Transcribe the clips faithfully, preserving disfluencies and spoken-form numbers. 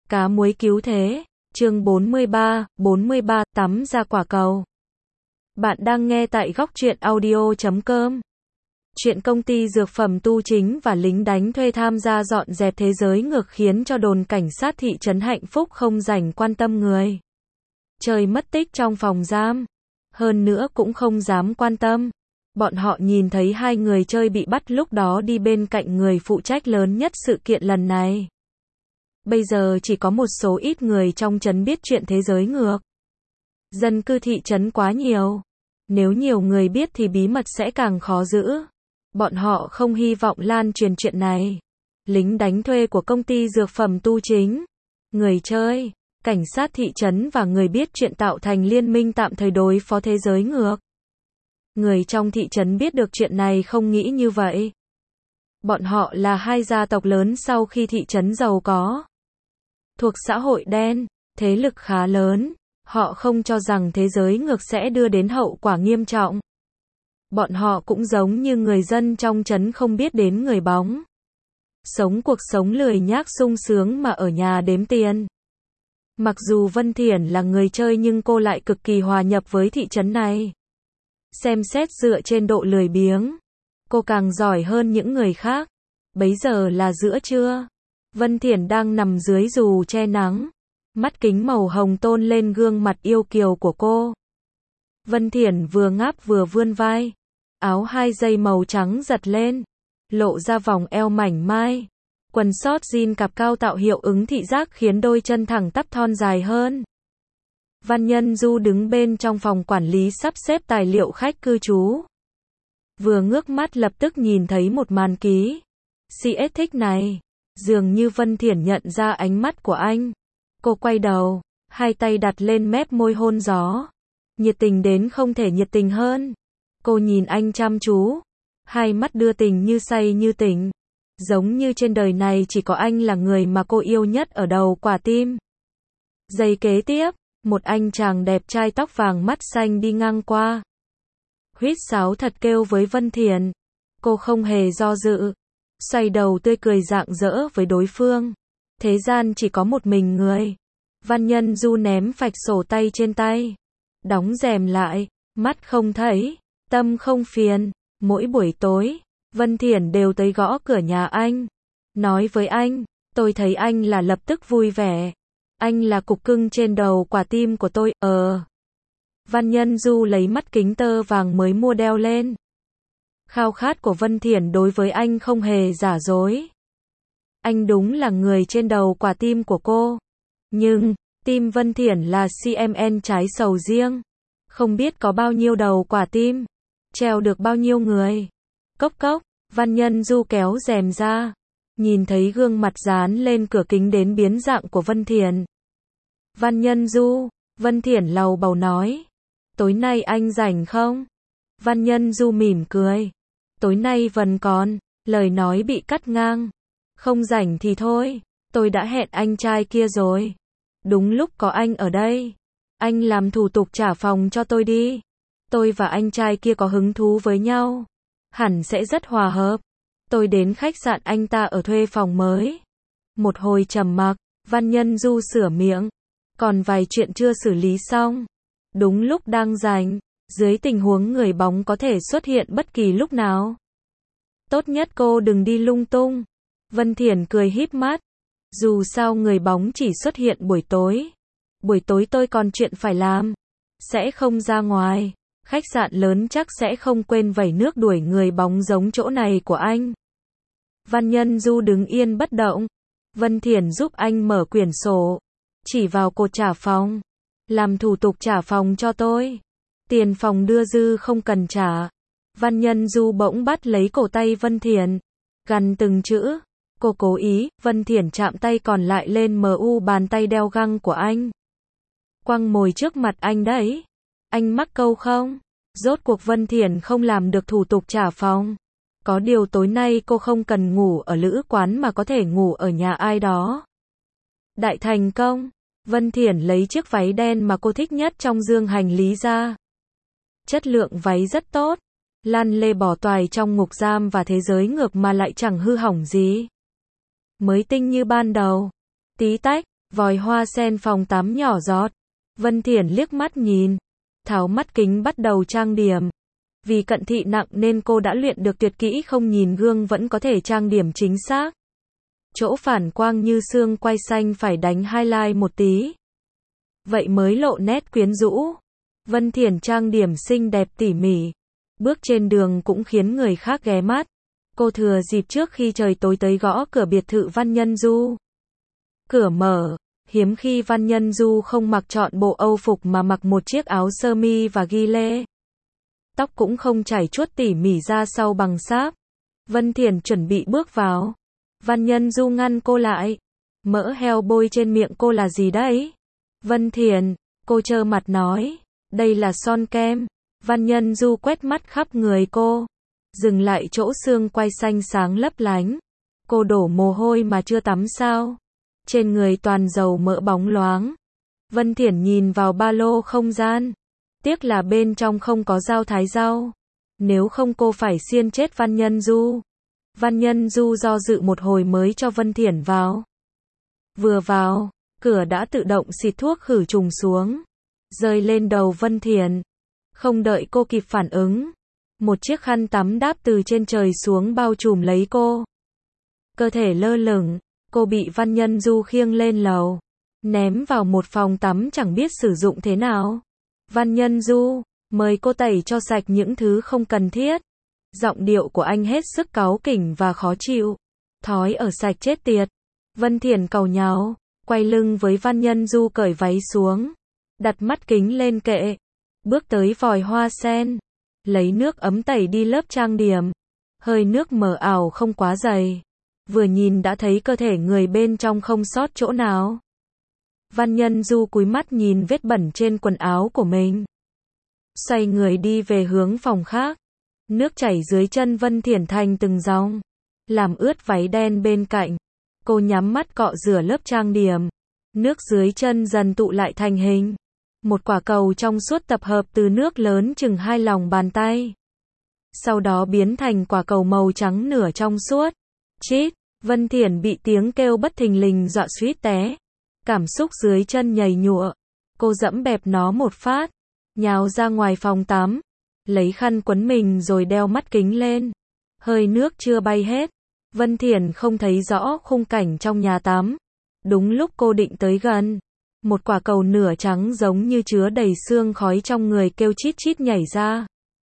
Cá muối cứu thế, chương bốn mươi ba, bốn mươi ba, tắm ra quả cầu. Bạn đang nghe tại góc truyện audio chấm com. Chuyện công ty dược phẩm Tu Chính và lính đánh thuê tham gia dọn dẹp thế giới ngược khiến cho đồn cảnh sát thị trấn Hạnh Phúc không rảnh quan tâm người chơi mất tích trong phòng giam. Hơn nữa cũng không dám quan tâm. Bọn họ nhìn thấy hai người chơi bị bắt lúc đó đi bên cạnh người phụ trách lớn nhất sự kiện lần này. Bây giờ chỉ có một số ít người trong trấn biết chuyện thế giới ngược. Dân cư thị trấn quá nhiều. Nếu nhiều người biết thì bí mật sẽ càng khó giữ. Bọn họ không hy vọng lan truyền chuyện này. Lính đánh thuê của công ty dược phẩm Tu Chính, người chơi, cảnh sát thị trấn và người biết chuyện tạo thành liên minh tạm thời đối phó thế giới ngược. Người trong thị trấn biết được chuyện này không nghĩ như vậy. Bọn họ là hai gia tộc lớn sau khi thị trấn giàu có. Thuộc xã hội đen, thế lực khá lớn. Họ không cho rằng thế giới ngược sẽ đưa đến hậu quả nghiêm trọng. Bọn họ cũng giống như người dân trong trấn không biết đến người bóng. Sống cuộc sống lười nhác sung sướng mà ở nhà đếm tiền. Mặc dù Vân Thiển là người chơi nhưng cô lại cực kỳ hòa nhập với thị trấn này. Xem xét dựa trên độ lười biếng, cô càng giỏi hơn những người khác. Bấy giờ là giữa trưa. Vân Thiển đang nằm dưới dù che nắng. Mắt kính màu hồng tôn lên gương mặt yêu kiều của cô. Vân Thiển vừa ngáp vừa vươn vai. Áo hai dây màu trắng giật lên. Lộ ra vòng eo mảnh mai. Quần sót jean cạp cao tạo hiệu ứng thị giác khiến đôi chân thẳng tắp thon dài hơn. Văn Nhân Du đứng bên trong phòng quản lý sắp xếp tài liệu khách cư trú. Vừa ngước mắt lập tức nhìn thấy một màn ký xê ét thích này. Dường như Vân Thiển nhận ra ánh mắt của anh. Cô quay đầu, hai tay đặt lên mép môi hôn gió. Nhiệt tình đến không thể nhiệt tình hơn. Cô nhìn anh chăm chú. Hai mắt đưa tình như say như tỉnh. Giống như trên đời này chỉ có anh là người mà cô yêu nhất ở đầu quả tim. Giây kế tiếp, một anh chàng đẹp trai tóc vàng mắt xanh đi ngang qua. Huýt sáo thật kêu với Vân Thiển. Cô không hề do dự. Xoay đầu tươi cười rạng rỡ với đối phương. Thế gian chỉ có một mình người. Văn Nhân Du ném phạch sổ tay trên tay. Đóng rèm lại, mắt không thấy, tâm không phiền. Mỗi buổi tối, Vân Thiển đều tới gõ cửa nhà anh. Nói với anh, tôi thấy anh là lập tức vui vẻ. Anh là cục cưng trên đầu quả tim của tôi, ờ. Văn Nhân Du lấy mắt kính tơ vàng mới mua đeo lên. Khao khát của Vân Thiển đối với anh không hề giả dối. Anh đúng là người trên đầu quả tim của cô. Nhưng, tim Vân Thiển là xê em en trái sầu riêng. Không biết có bao nhiêu đầu quả tim. Treo được bao nhiêu người. Cốc cốc, Văn Nhân Du kéo rèm ra. Nhìn thấy gương mặt dán lên cửa kính đến biến dạng của Vân Thiển. Văn Nhân Du, Vân Thiển lầu bầu nói. Tối nay anh rảnh không? Văn Nhân Du mỉm cười. Tối nay vẫn còn, lời nói bị cắt ngang. Không rảnh thì thôi, tôi đã hẹn anh trai kia rồi. Đúng lúc có anh ở đây. Anh làm thủ tục trả phòng cho tôi đi. Tôi và anh trai kia có hứng thú với nhau. Hẳn sẽ rất hòa hợp. Tôi đến khách sạn anh ta ở thuê phòng mới. Một hồi trầm mặc, Văn Nhân Du sửa miệng. Còn vài chuyện chưa xử lý xong. Đúng lúc đang rảnh, dưới tình huống người bóng có thể xuất hiện bất kỳ lúc nào. Tốt nhất cô đừng đi lung tung. Vân Thiển cười híp mắt. Dù sao người bóng chỉ xuất hiện buổi tối. Buổi tối tôi còn chuyện phải làm. Sẽ không ra ngoài. Khách sạn lớn chắc sẽ không quên vẩy nước đuổi người bóng giống chỗ này của anh. Văn Nhân Du đứng yên bất động. Vân Thiển giúp anh mở quyển sổ. Chỉ vào cột trả phòng. Làm thủ tục trả phòng cho tôi. Tiền phòng đưa dư không cần trả. Văn Nhân Du bỗng bắt lấy cổ tay Vân Thiển. Gằn từng chữ. Cô cố ý. Vân Thiển chạm tay còn lại lên mờ u bàn tay đeo găng của anh. Quăng mồi trước mặt anh đấy. Anh mắc câu không? Rốt cuộc Vân Thiển không làm được thủ tục trả phòng. Có điều tối nay cô không cần ngủ ở lữ quán mà có thể ngủ ở nhà ai đó. Đại thành công. Vân Thiển lấy chiếc váy đen mà cô thích nhất trong dương hành lý ra. Chất lượng váy rất tốt. Lan lê bỏ toài trong ngục giam và thế giới ngược mà lại chẳng hư hỏng gì. Mới tinh như ban đầu. Tí tách, Vòi hoa sen phòng tắm nhỏ giọt. Vân Thiển liếc mắt nhìn, tháo mắt kính bắt đầu trang điểm. Vì cận thị nặng nên cô đã luyện được tuyệt kỹ không nhìn gương vẫn có thể trang điểm chính xác. Chỗ phản quang như xương quai xanh phải đánh highlight một tí. Vậy mới lộ nét quyến rũ. Vân Thiển trang điểm xinh đẹp tỉ mỉ. Bước trên đường cũng khiến người khác ghé mắt. Cô thừa dịp trước khi trời tối tới gõ cửa biệt thự Văn Nhân Du. Cửa mở, hiếm khi Văn Nhân Du không mặc trọn bộ âu phục mà mặc một chiếc áo sơ mi và ghi lê. Tóc cũng không chải chuốt tỉ mỉ ra sau bằng sáp. Vân Thiển chuẩn bị bước vào. Văn Nhân Du ngăn cô lại. Mỡ heo bôi trên miệng cô là gì đấy? Vân Thiển, cô trơ mặt nói. Đây là son kem. Văn Nhân Du quét mắt khắp người cô. Dừng lại chỗ xương quai xanh sáng lấp lánh. Cô đổ mồ hôi mà chưa tắm sao? Trên người toàn dầu mỡ bóng loáng. Vân Thiển nhìn vào ba lô không gian. Tiếc là bên trong không có dao thái rau. Nếu không cô phải xiên chết Văn Nhân Du. Văn Nhân Du do dự một hồi mới cho Vân Thiển vào. Vừa vào, cửa đã tự động xịt thuốc khử trùng xuống. Rơi lên đầu Vân Thiển. Không đợi cô kịp phản ứng. Một chiếc khăn tắm đáp từ trên trời xuống bao trùm lấy cô. Cơ thể lơ lửng, cô bị Văn Nhân Du khiêng lên lầu. Ném vào một phòng tắm chẳng biết sử dụng thế nào. Văn Nhân Du, mời cô tẩy cho sạch những thứ không cần thiết. Giọng điệu của anh hết sức cáu kỉnh và khó chịu. Thói ở sạch chết tiệt. Vân Thiển cầu nháo, quay lưng với Văn Nhân Du cởi váy xuống. Đặt mắt kính lên kệ. Bước tới vòi hoa sen. Lấy nước ấm tẩy đi lớp trang điểm. Hơi nước mờ ảo không quá dày. Vừa nhìn đã thấy cơ thể người bên trong không sót chỗ nào. Văn Nhân Du cúi mắt nhìn vết bẩn trên quần áo của mình. Xoay người đi về hướng phòng khác. Nước chảy dưới chân Vân Thiển thành từng dòng. Làm ướt váy đen bên cạnh. Cô nhắm mắt cọ rửa lớp trang điểm. Nước dưới chân dần tụ lại thành hình. Một quả cầu trong suốt tập hợp từ nước lớn chừng hai lòng bàn tay. Sau đó biến thành quả cầu màu trắng nửa trong suốt. Chít, Vân Thiển bị tiếng kêu bất thình lình dọa suýt té. Cảm xúc dưới chân nhầy nhụa. Cô dẫm bẹp nó một phát. Nhào ra ngoài phòng tắm. Lấy khăn quấn mình rồi đeo mắt kính lên. Hơi nước chưa bay hết. Vân Thiển không thấy rõ khung cảnh trong nhà tắm. Đúng lúc cô định tới gần. Một quả cầu nửa trắng giống như chứa đầy xương khói trong người kêu chít chít nhảy ra.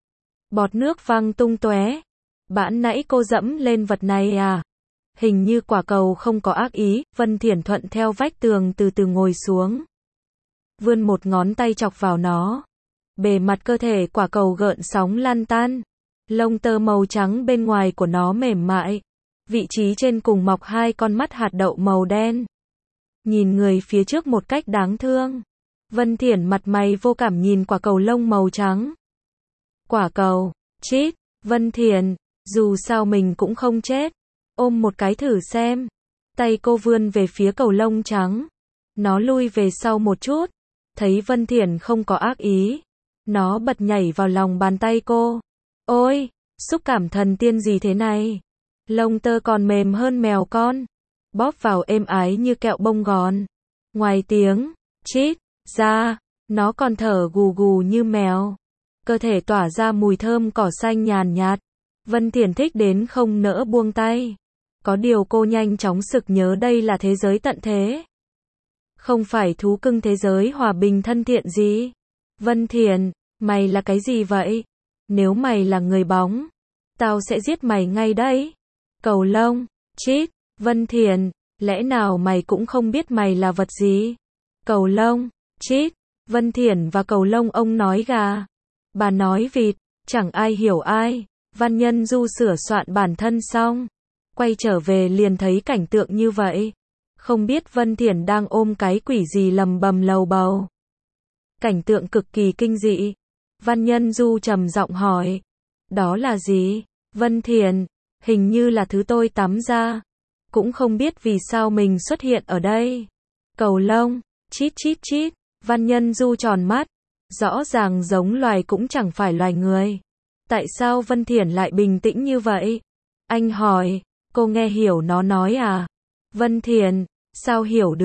Bọt nước văng tung tóe. Bẵng nãy cô dẫm lên vật này à? Hình như quả cầu không có ác ý. Vân Thiển thuận theo vách tường từ từ ngồi xuống. Vươn một ngón tay chọc vào nó. Bề mặt cơ thể quả cầu gợn sóng lan tan. Lông tơ màu trắng bên ngoài của nó mềm mại. Vị trí trên cùng mọc hai con mắt hạt đậu màu đen. Nhìn người phía trước một cách đáng thương. Vân Thiển mặt mày vô cảm nhìn quả cầu lông màu trắng. Quả cầu, chít, Vân Thiển, dù sao mình cũng không chết. Ôm một cái thử xem. Tay cô vươn về phía cầu lông trắng. Nó lui về sau một chút. Thấy Vân Thiển không có ác ý. Nó bật nhảy vào lòng bàn tay cô. Ôi, xúc cảm thần tiên gì thế này? Lông tơ còn mềm hơn mèo con. Bóp vào êm ái như kẹo bông gòn. Ngoài tiếng, chít, ra, nó còn thở gù gù như mèo. Cơ thể tỏa ra mùi thơm cỏ xanh nhàn nhạt. Vân Thiển thích đến không nỡ buông tay. Có điều cô nhanh chóng sực nhớ đây là thế giới tận thế. Không phải thú cưng thế giới hòa bình thân thiện gì. Vân Thiển, mày là cái gì vậy? Nếu mày là người bóng, tao sẽ giết mày ngay đấy. Cầu lông, chít, Vân Thiển, lẽ nào mày cũng không biết mày là vật gì? Cầu lông, chít, Vân Thiển và cầu lông ông nói gà. Bà nói vịt, chẳng ai hiểu ai. Văn Nhân Du sửa soạn bản thân xong. Quay trở về liền thấy cảnh tượng như vậy. Không biết Vân Thiển đang ôm cái quỷ gì lầm bầm lầu bầu. Cảnh tượng cực kỳ kinh dị. Văn Nhân Du trầm giọng hỏi. Đó là gì? Vân Thiển, hình như là thứ tôi tắm ra. Cũng không biết vì sao mình xuất hiện ở đây. Cầu lông, chít chít chít. Văn Nhân Du tròn mắt. Rõ ràng giống loài cũng chẳng phải loài người. Tại sao Vân Thiển lại bình tĩnh như vậy? Anh hỏi, cô nghe hiểu nó nói à? Vân Thiển, sao hiểu được?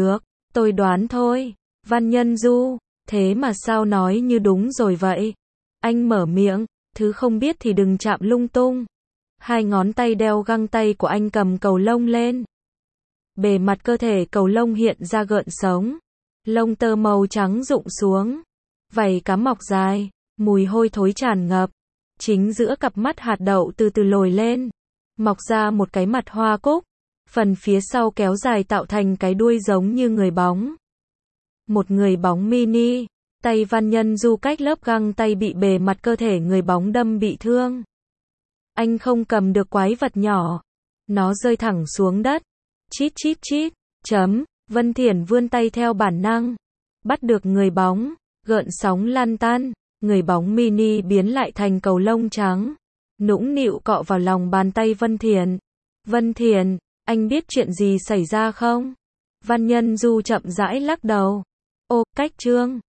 Tôi đoán thôi. Văn Nhân Du, thế mà sao nói như đúng rồi vậy? Anh mở miệng, thứ không biết thì đừng chạm lung tung. Hai ngón tay đeo găng tay của anh cầm cầu lông lên. Bề mặt cơ thể cầu lông hiện ra gợn sóng. Lông tơ màu trắng rụng xuống. Vảy cá mọc dài, mùi hôi thối tràn ngập. Chính giữa cặp mắt hạt đậu từ từ lồi lên. Mọc ra một cái mặt hoa cúc. Phần phía sau kéo dài tạo thành cái đuôi giống như người bóng. Một người bóng mini. Tay Văn Nhân Du cách lớp găng tay bị bề mặt cơ thể người bóng đâm bị thương. Anh không cầm được quái vật nhỏ. Nó rơi thẳng xuống đất. Chít chít chít. Chấm. Vân Thiển vươn tay theo bản năng. Bắt được người bóng. Gợn sóng lan tan. Người bóng mini biến lại thành cầu lông trắng. Nũng nịu cọ vào lòng bàn tay Vân Thiển. Vân Thiển, anh biết chuyện gì xảy ra không? Văn Nhân Du chậm rãi lắc đầu. Ô, cách Trương.